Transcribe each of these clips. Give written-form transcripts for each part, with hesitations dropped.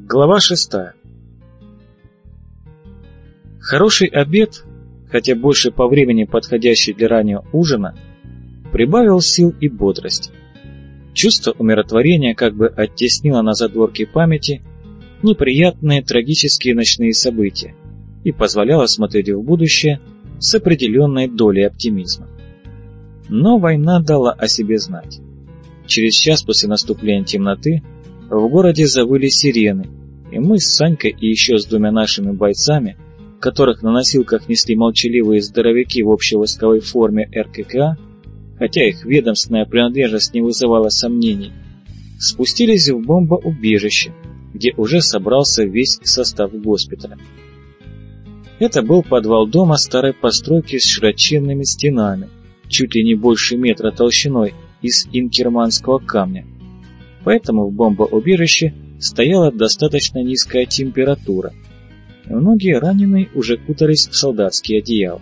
Глава 6. Хороший обед, хотя больше по времени подходящий для раннего ужина, прибавил сил и бодрости. Чувство умиротворения как бы оттеснило на задворки памяти неприятные трагические ночные события и позволяло смотреть в будущее с определенной долей оптимизма. Но война дала о себе знать. Через час после наступления темноты в городе завыли сирены, и мы с Санькой и еще с двумя нашими бойцами, которых на носилках несли молчаливые здоровяки в общевойсковой форме РККА, хотя их ведомственная принадлежность не вызывала сомнений, спустились в бомбоубежище, где уже собрался весь состав госпиталя. Это был подвал дома старой постройки с широченными стенами, чуть ли не больше метра толщиной, из инкерманского камня. Поэтому в бомбоубежище стояла достаточно низкая температура, и многие раненые уже кутались в солдатские одеяла.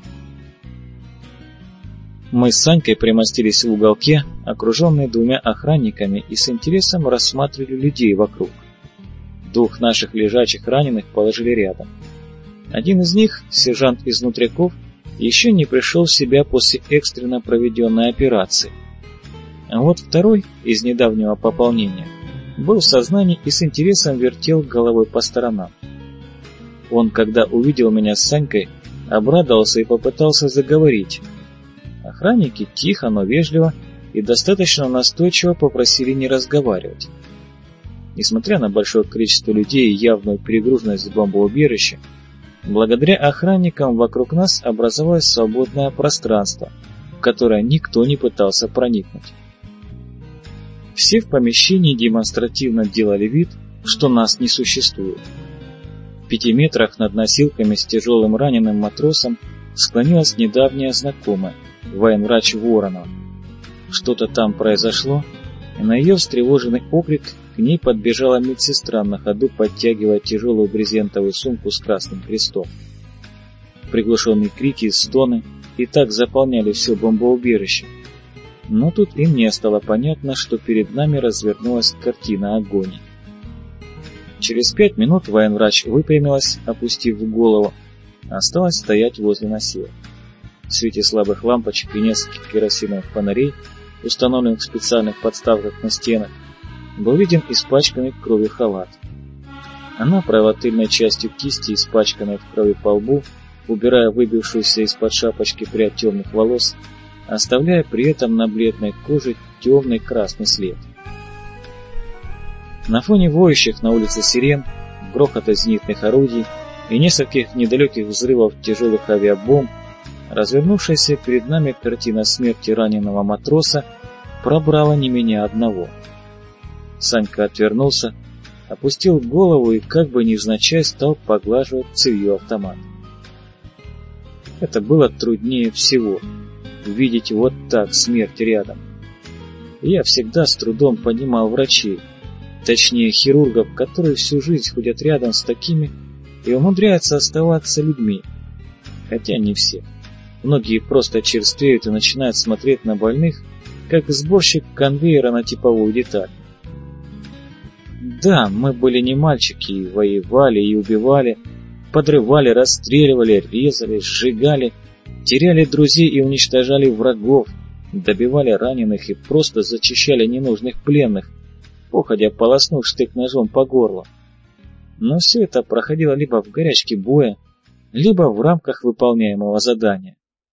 Мы с Санькой примостились в уголке, окруженные двумя охранниками, и с интересом рассматривали людей вокруг. Двух наших лежачих раненых положили рядом. Один из них, сержант из внутряков, еще не пришел в себя после экстренно проведенной операции. А вот второй, из недавнего пополнения, был в сознании и с интересом вертел головой по сторонам. Он, когда увидел меня с Санькой, обрадовался и попытался заговорить. Охранники тихо, но вежливо и достаточно настойчиво попросили не разговаривать. Несмотря на большое количество людей и явную перегруженность бомбоубежища, благодаря охранникам вокруг нас образовалось свободное пространство, в которое никто не пытался проникнуть. Все в помещении демонстративно делали вид, что нас не существует. В 5 метрах над носилками с тяжелым раненым матросом склонилась недавняя знакомая, военврач Воронова. Что-то там произошло, и на ее встревоженный окрик к ней подбежала медсестра, на ходу подтягивая тяжелую брезентовую сумку с красным крестом. Приглушенные крики и стоны и так заполняли все бомбоубежище. Но тут и мне стало понятно, что перед нами развернулась картина агонии. Через 5 минут военврач выпрямилась, опустив голову, осталась стоять возле носилок. В свете слабых лампочек и нескольких керосиновых фонарей, установленных в специальных подставках на стенах, был виден испачканный кровью халат. Она провела тыльной частью кисти, испачканной в крови по лбу, убирая выбившуюся из-под шапочки прядь темных волос, оставляя при этом на бледной коже темный красный след. На фоне воющих на улице сирен, грохота зенитных орудий и нескольких недалеких взрывов тяжелых авиабомб, развернувшаяся перед нами картина смерти раненого матроса пробрала не меня одного. Санька отвернулся, опустил голову и как бы невзначай стал поглаживать цевьё автомата. Это было труднее всего — видеть вот так смерть рядом. Я всегда с трудом понимал врачей, точнее хирургов, которые всю жизнь ходят рядом с такими и умудряются оставаться людьми. Хотя не все. Многие просто черствеют и начинают смотреть на больных, как сборщик конвейера на типовую деталь. Да, мы были не мальчики, и воевали, и убивали, подрывали, расстреливали, резали, сжигали, теряли друзей и уничтожали врагов, добивали раненых и просто зачищали ненужных пленных, походя полоснув штык-ножом по горлу. Но все это проходило либо в горячке боя, либо в рамках выполняемого задания.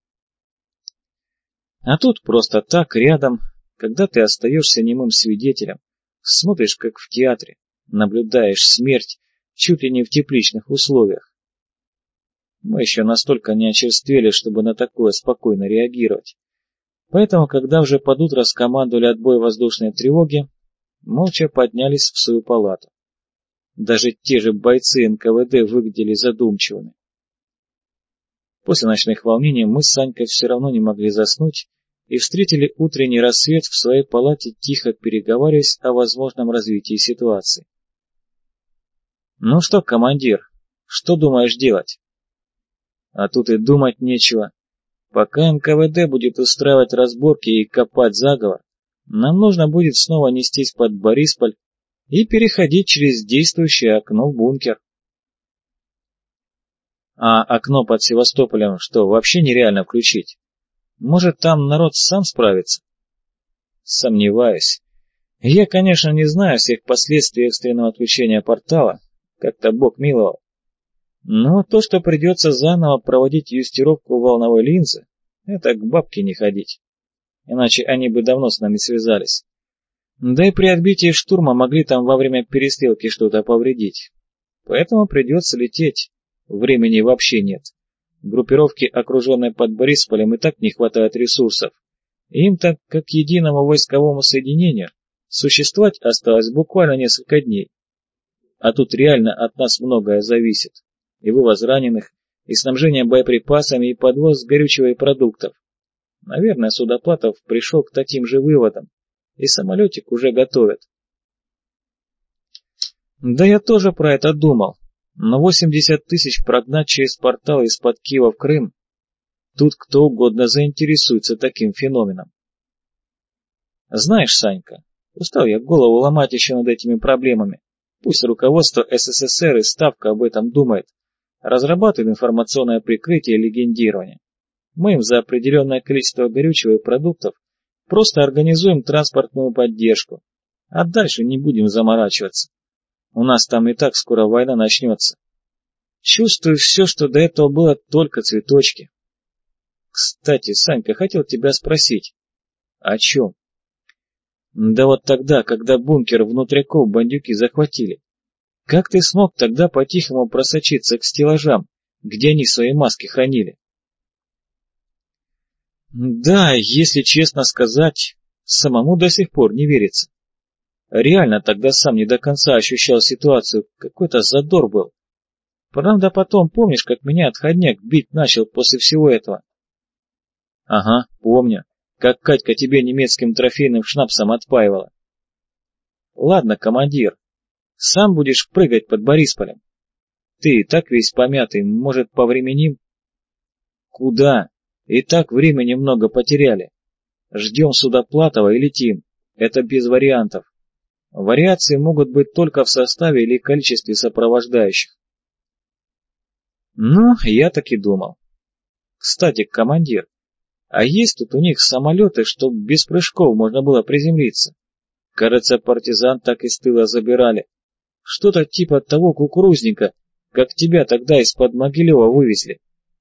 А тут просто так, рядом, когда ты остаешься немым свидетелем, смотришь, как в театре, наблюдаешь смерть чуть ли не в тепличных условиях. Мы еще настолько не очерствели, чтобы на такое спокойно реагировать. Поэтому, когда уже под утро скомандовали отбой воздушной тревоги, молча поднялись в свою палату. Даже те же бойцы НКВД выглядели задумчивыми. После ночных волнений мы с Санькой все равно не могли заснуть и встретили утренний рассвет в своей палате, тихо переговариваясь о возможном развитии ситуации. «Ну что, командир, что думаешь делать?» «А тут и думать нечего. Пока НКВД будет устраивать разборки и копать заговор, нам нужно будет снова нестись под Борисполь и переходить через действующее окно в бункер. А окно под Севастополем что, вообще нереально включить? Может, там народ сам справится? Сомневаюсь. Я, конечно, не знаю всех последствий экстренного отключения портала, как-то Бог миловал. Но то, что придется заново проводить юстировку волновой линзы, это к бабке не ходить. Иначе они бы давно с нами связались. Да и при отбитии штурма могли там во время перестрелки что-то повредить. Поэтому придется лететь. Времени вообще нет. Группировки, окруженные под Борисполем, и так не хватает ресурсов. Им-то, как единому войсковому соединению, существовать осталось буквально несколько дней. А тут реально от нас многое зависит. И вывоз раненых, и снабжение боеприпасами, и подвоз горючего и продуктов. Наверное, Судоплатов пришел к таким же выводам, и самолетик уже готовят. Да я тоже про это думал, но 80 тысяч прогнать через портал из-под Киева в Крым, тут кто угодно заинтересуется таким феноменом. Знаешь, Санька, устал я голову ломать еще над этими проблемами. Пусть руководство СССР и Ставка об этом думает, разрабатывает информационное прикрытие и легендирование. Мы им за определенное количество горючего и продуктов просто организуем транспортную поддержку, а дальше не будем заморачиваться. У нас там и так скоро война начнется. Чувствую все, что до этого было, только цветочки. Кстати, Санька, хотел тебя спросить. О чем? Да вот тогда, когда бункер внутряков бандюки захватили. Как ты смог тогда по-тихому просочиться к стеллажам, где они свои маски хранили? Да, если честно сказать, самому до сих пор не верится. Реально тогда сам не до конца ощущал ситуацию, какой-то задор был. Правда, потом помнишь, как меня отходняк бить начал после всего этого? Ага, помню, как Катька тебе немецким трофейным шнапсом отпаивала. Ладно, командир, сам будешь прыгать под Борисполем. Ты и так весь помятый, может, повременим? Куда? И так времени много потеряли. Ждем Судоплатова и летим. Это без вариантов. Вариации могут быть только в составе или количестве сопровождающих. Ну, я так и думал. Кстати, командир, а есть тут у них самолеты, чтобы без прыжков можно было приземлиться? Кажется, партизан так из тыла забирали. Что-то типа того кукурузника, как тебя тогда из-под Могилева вывезли.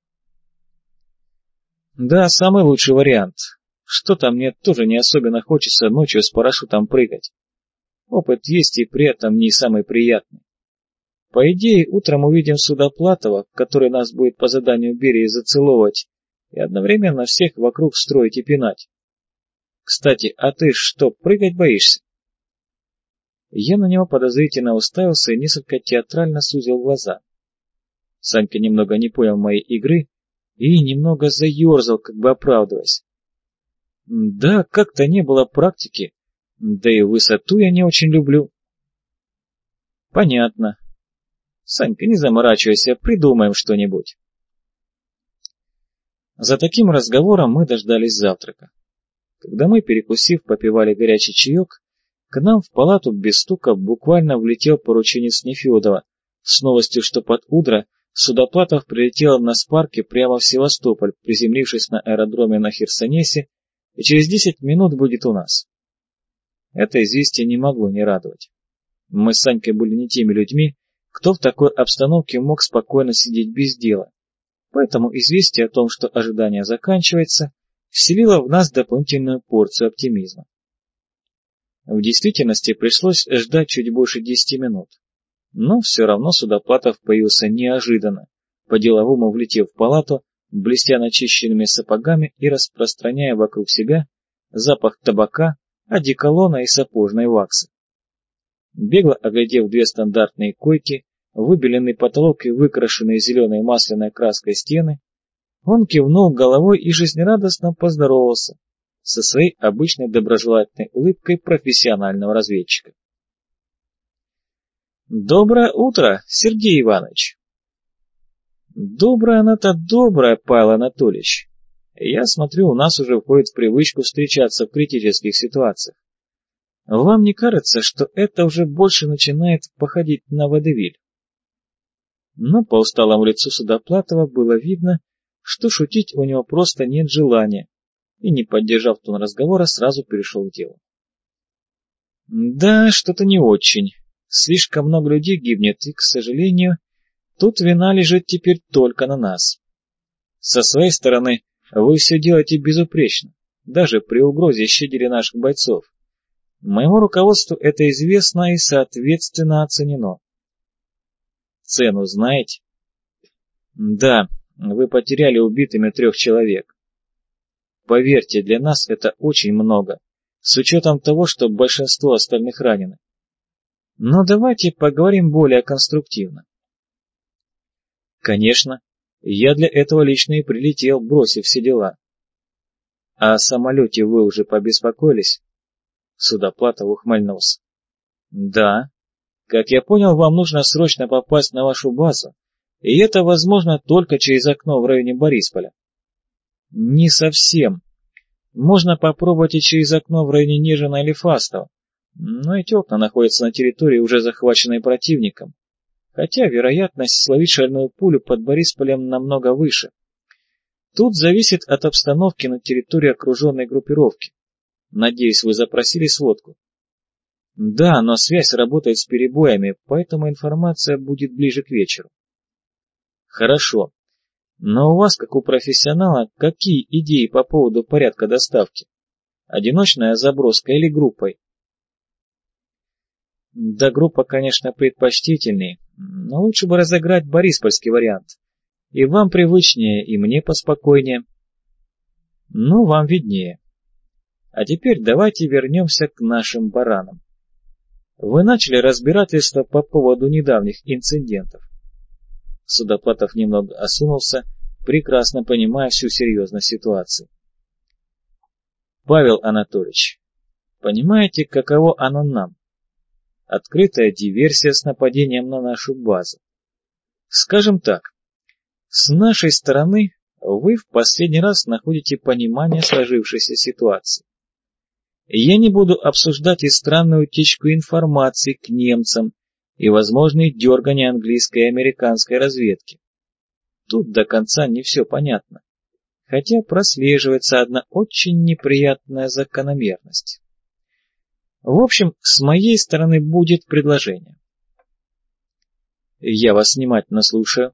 Да, самый лучший вариант. Что-то мне тоже не особенно хочется ночью с парашютом прыгать. Опыт есть и при этом не самый приятный. По идее, утром увидим Судоплатова, который нас будет по заданию Берии зацеловывать, и одновременно всех вокруг строить и пинать. Кстати, а ты что, прыгать боишься? Я на него подозрительно уставился и несколько театрально сузил глаза. Санька немного не понял моей игры и немного заерзал, как бы оправдываясь. Да, как-то не было практики, да и высоту я не очень люблю. Понятно. Санька, не заморачивайся, придумаем что-нибудь. За таким разговором мы дождались завтрака. Когда мы, перекусив, попивали горячий чаек, к нам в палату без стука буквально влетел порученец Нефедова с новостью, что под утро Судоплатов прилетел на спарке прямо в Севастополь, приземлившись на аэродроме на Херсонесе, и через 10 минут будет у нас. Это известие не могло не радовать. Мы с Санькой были не теми людьми, кто в такой обстановке мог спокойно сидеть без дела. Поэтому известие о том, что ожидание заканчивается, вселило в нас дополнительную порцию оптимизма. В действительности пришлось ждать чуть больше 10 минут. Но все равно Судоплатов появился неожиданно, по-деловому влетев в палату, блестя начищенными сапогами и распространяя вокруг себя запах табака, одеколона и сапожной ваксы. Бегло оглядев 2 стандартные койки, выбеленный потолок и выкрашенные зеленой масляной краской стены, он кивнул головой и жизнерадостно поздоровался со своей обычной доброжелательной улыбкой профессионального разведчика. «Доброе утро, Сергей Иванович!» «Доброе оно-то доброе, Павел Анатольевич. Я смотрю, у нас уже входит в привычку встречаться в критических ситуациях. Вам не кажется, что это уже больше начинает походить на водевиль? Но по усталому лицу Судоплатова было видно, что шутить у него просто нет желания, и, не поддержав тон разговора, сразу перешел к делу. Да, что-то не очень. Слишком много людей гибнет, и, к сожалению, тут вина лежит теперь только на нас. Со своей стороны, вы все делаете безупречно, даже при угрозе щадили наших бойцов. Моему руководству это известно и, соответственно, оценено. Цену знаете? Да, вы потеряли убитыми 3 человек. Поверьте, для нас это очень много, с учетом того, что большинство остальных ранены. Но давайте поговорим более конструктивно. Конечно, я для этого лично и прилетел, бросив все дела. О самолете вы уже побеспокоились? Судоплатов ухмыльнулся. Да. Как я понял, вам нужно срочно попасть на вашу базу, и это возможно только через окно в районе Борисполя. Не совсем. Можно попробовать и через окно в районе Нежина или Фастова, но эти окна находятся на территории, уже захваченной противником, хотя вероятность словить шальную пулю под Борисполем намного выше. Тут зависит от обстановки на территории окруженной группировки. Надеюсь, вы запросили сводку? Да, но связь работает с перебоями, поэтому информация будет ближе к вечеру. Хорошо. Но у вас, как у профессионала, какие идеи по поводу порядка доставки? Одиночная заброска или группой? Да, группа, конечно, предпочтительнее, но лучше бы разыграть бориспольский вариант. И вам привычнее, и мне поспокойнее. Ну, вам виднее. А теперь давайте вернемся к нашим баранам. Вы начали разбирательство по поводу недавних инцидентов. Судоплатов немного осунулся, прекрасно понимая всю серьезность ситуации. Павел Анатольевич, понимаете, каково оно нам? Открытая диверсия с нападением на нашу базу. Скажем так, с нашей стороны вы в последний раз находите понимание сложившейся ситуации. Я не буду обсуждать и странную утечку информации к немцам и возможные дергания английской и американской разведки. Тут до конца не все понятно, хотя прослеживается одна очень неприятная закономерность. В общем, с моей стороны будет предложение. Я вас внимательно слушаю.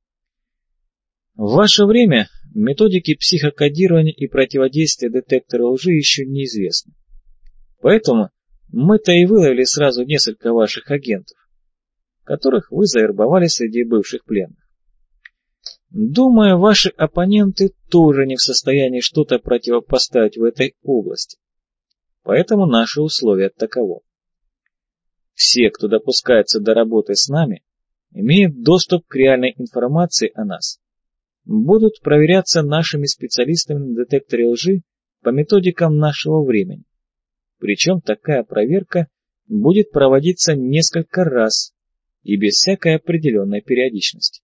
В ваше время методики психокодирования и противодействия детектору лжи еще неизвестны. Поэтому мы-то и выловили сразу несколько ваших агентов, которых вы завербовали среди бывших пленных. Думаю, ваши оппоненты тоже не в состоянии что-то противопоставить в этой области. Поэтому наши условия таково. Все, кто допускается до работы с нами, имеют доступ к реальной информации о нас, будут проверяться нашими специалистами на детекторе лжи по методикам нашего времени. Причем такая проверка будет проводиться несколько раз и без всякой определенной периодичности.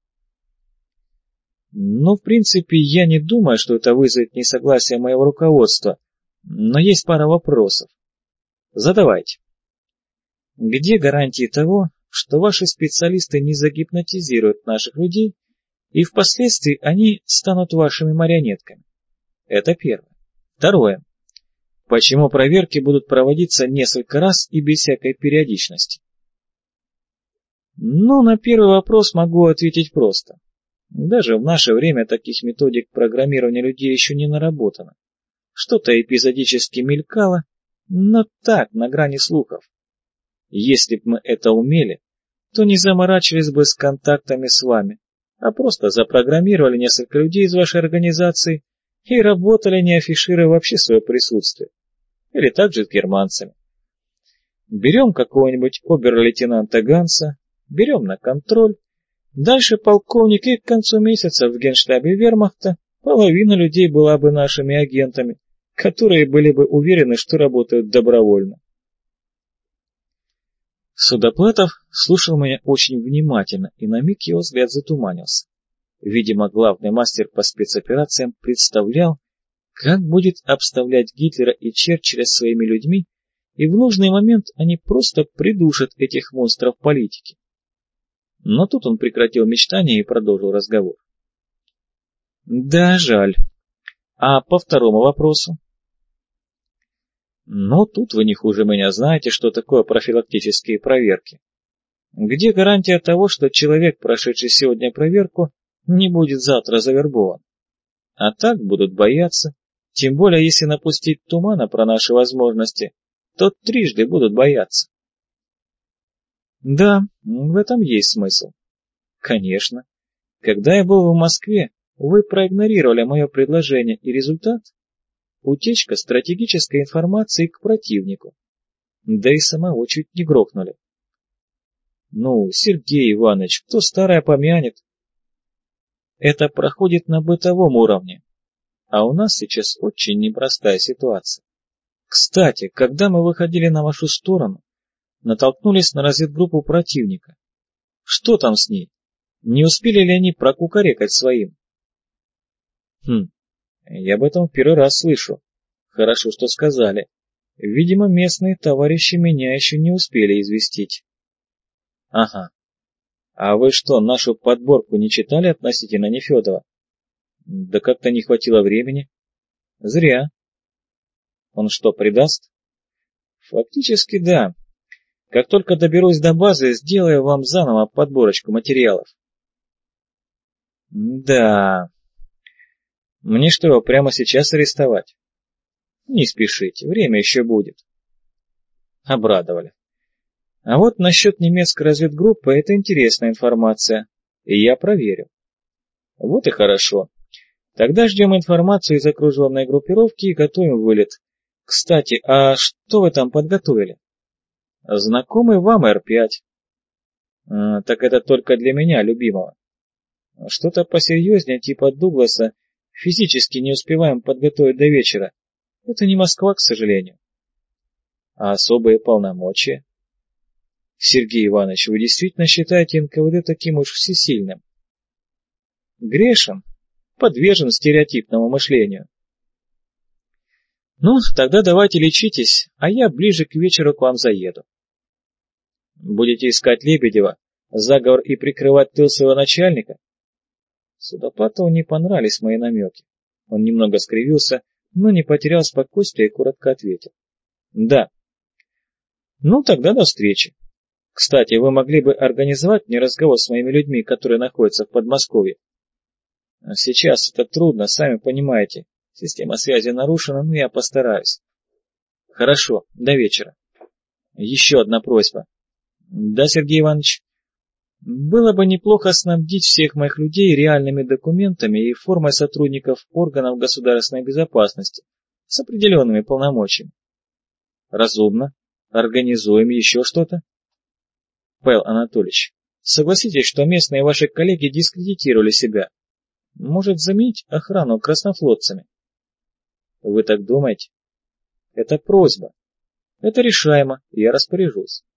Ну, в принципе, я не думаю, что это вызовет несогласие моего руководства, но есть пара вопросов. Задавайте. Где гарантии того, что ваши специалисты не загипнотизируют наших людей, и впоследствии они станут вашими марионетками? Это первое. Второе. Почему проверки будут проводиться несколько раз и без всякой периодичности? Ну, на первый вопрос могу ответить просто. Даже в наше время таких методик программирования людей еще не наработано. Что-то эпизодически мелькало, но так, на грани слухов. Если бы мы это умели, то не заморачивались бы с контактами с вами, а просто запрограммировали несколько людей из вашей организации и работали, не афишируя вообще свое присутствие. Или также с германцами. Берем какого-нибудь обер-лейтенанта Ганса, берем на контроль, дальше полковник, и к концу месяца в генштабе вермахта половина людей была бы нашими агентами, которые были бы уверены, что работают добровольно. Судоплатов слушал меня очень внимательно, и на миг его взгляд затуманился. Видимо, главный мастер по спецоперациям представлял, как будет обставлять Гитлера и Черчилля своими людьми и в нужный момент они просто придушат этих монстров политики. Но тут он прекратил мечтания и продолжил разговор. Да, жаль. А по второму вопросу? Ну, тут вы не хуже меня знаете, что такое профилактические проверки. Где гарантия того, что человек, прошедший сегодня проверку, не будет завтра завербован? А так будут бояться, тем более если напустить тумана про наши возможности, то трижды будут бояться. Да, в этом есть смысл. Конечно. Когда я был в Москве, вы проигнорировали мое предложение, и результат — утечка стратегической информации к противнику. Да и самого чуть не грохнули. Ну, Сергей Иванович, кто старое помянет? Это проходит на бытовом уровне, а у нас сейчас очень непростая ситуация. Кстати, когда мы выходили на вашу сторону, натолкнулись на разведгруппу противника. Что там с ней? Не успели ли они прокукарекать своим? Я об этом в первый раз слышу. Хорошо, что сказали. Видимо, местные товарищи меня еще не успели известить. Ага. А вы что, нашу подборку не читали относительно Нефедова? Да как-то не хватило времени. Зря. Он что, предаст? Фактически да. Как только доберусь до базы, сделаю вам заново подборочку материалов. Да. Мне что, его прямо сейчас арестовать? Не спешите, время еще будет. Обрадовали. А вот насчет немецкой разведгруппы это интересная информация, и я проверю. Вот и хорошо. Тогда ждем информацию из окруженной группировки и готовим вылет. Кстати, а что вы там подготовили? Знакомый вам Р-5. Так это только для меня, любимого. Что-то посерьезнее, типа Дугласа, физически не успеваем подготовить до вечера. Это не Москва, к сожалению. А особые полномочия? Сергей Иванович, вы действительно считаете НКВД таким уж всесильным? Грешен, подвержен стереотипному мышлению. Ну, тогда давайте лечитесь, а я ближе к вечеру к вам заеду. Будете искать Лебедева, заговор и прикрывать тыл своего начальника? Судопатову не понравились мои намеки. Он немного скривился, но не потерял спокойствия и коротко ответил. Да. Ну, тогда до встречи. Кстати, вы могли бы организовать мне разговор с моими людьми, которые находятся в Подмосковье? Сейчас это трудно, сами понимаете. Система связи нарушена, но я постараюсь. Хорошо, до вечера. Еще одна просьба. Да, Сергей Иванович? Было бы неплохо снабдить всех моих людей реальными документами и формой сотрудников органов государственной безопасности с определенными полномочиями. Разумно. Организуем еще что-то. Павел Анатольевич, согласитесь, что местные ваши коллеги дискредитировали себя. Может заменить охрану краснофлотцами? Вы так думаете? Это просьба. Это решаемо, я распоряжусь.